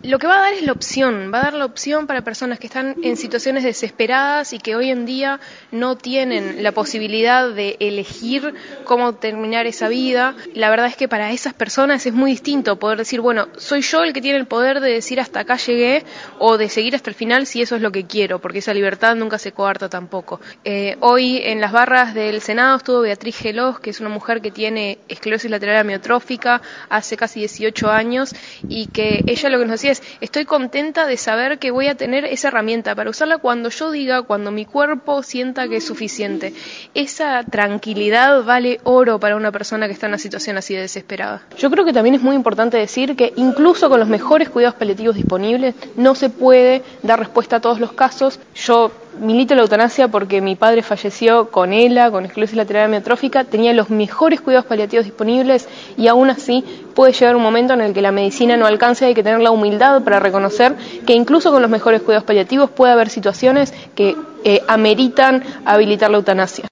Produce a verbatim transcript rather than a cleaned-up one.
Lo que va a dar es la opción, va a dar la opción para personas que están en situaciones desesperadas y que hoy en día no tienen la posibilidad de elegir cómo terminar esa vida. La verdad es que para esas personas es muy distinto poder decir, bueno, soy yo el que tiene el poder de decir hasta acá llegué o de seguir hasta el final si eso es lo que quiero, porque esa libertad nunca se coarta tampoco. Eh, hoy en las barras del Senado estuvo Beatriz Gelós, que es una mujer que tiene esclerosis lateral amiotrófica hace casi dieciocho años y que ella lo que nos decía es, estoy contenta de saber que voy a tener esa herramienta para usarla cuando yo diga, cuando mi cuerpo sienta que es suficiente. Esa tranquilidad vale oro para una persona que está en una situación así de desesperada. Yo creo que también es muy importante decir que incluso con los mejores cuidados paliativos disponibles no se puede dar respuesta a todos los casos. Yo milito la eutanasia porque mi padre falleció con ELA, con esclerosis lateral amiotrófica, tenía los mejores cuidados paliativos disponibles y aún así puede llegar un momento en el que la medicina no alcance, hay que tener la humildad para reconocer que incluso con los mejores cuidados paliativos puede haber situaciones que eh, ameritan habilitar la eutanasia.